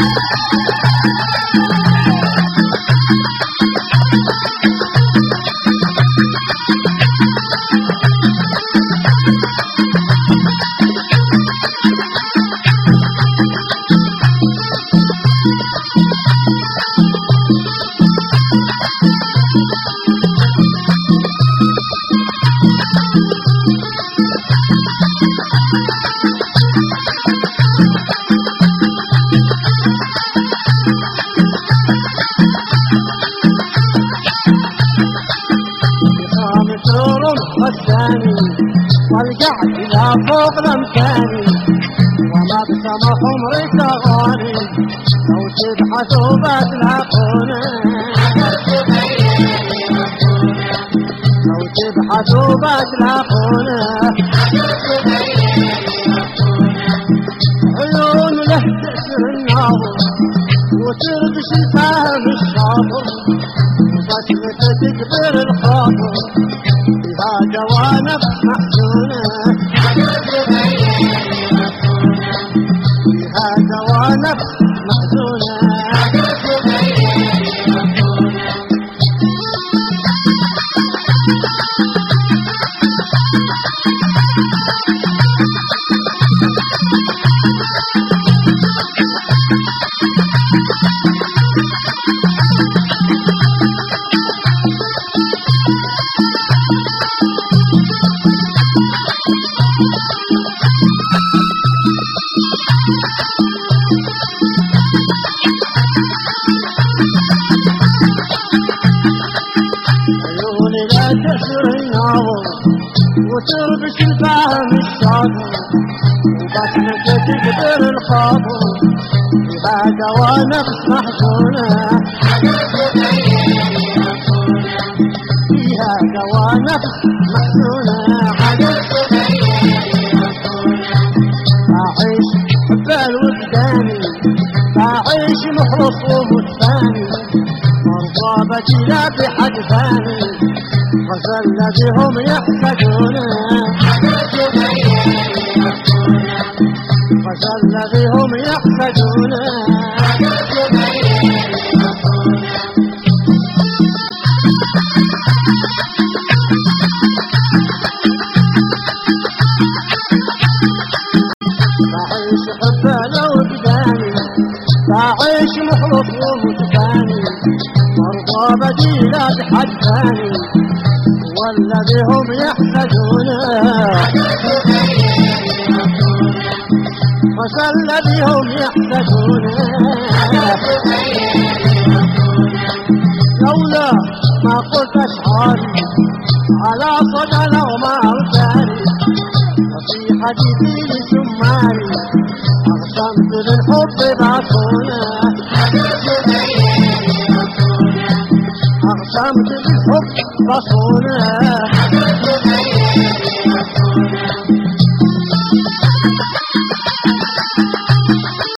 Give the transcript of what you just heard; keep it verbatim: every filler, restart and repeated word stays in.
والقعد إلى فوق الأمكاني وما بسمح عمري تغاني لو تبحثوا بتلاقوني لو تبحثوا بتلاقوني عيون له تأسر الناظر وتربش الفهم الشاطر وبسمة تكبر الخاطر بها جوانب محزونة بها جوانب محزونة تأسر الناظر وتربش الفهم الشاطر وبسمة تكبر الخاطر بها جوانب محزونة فيها جوانب محزونة أعيش حبال وجداني أعيش محرص ومتفاني مرضى بجيلة بحد ثاني غزل الذي هم يحتاجونه غزل الذي هم يحتاجونه بعيش حباله وجداني بعيش مخلص ومتفاني مرضى بديلة بحد ثاني والذي هم يحتاجونه وذا الذي هم يحتاجونه لولا ما قلت أشعاري على صدى وما أوتاري وفي حديثي لسماري أقسمت للحب بعصونه أقسمت للحب بصونه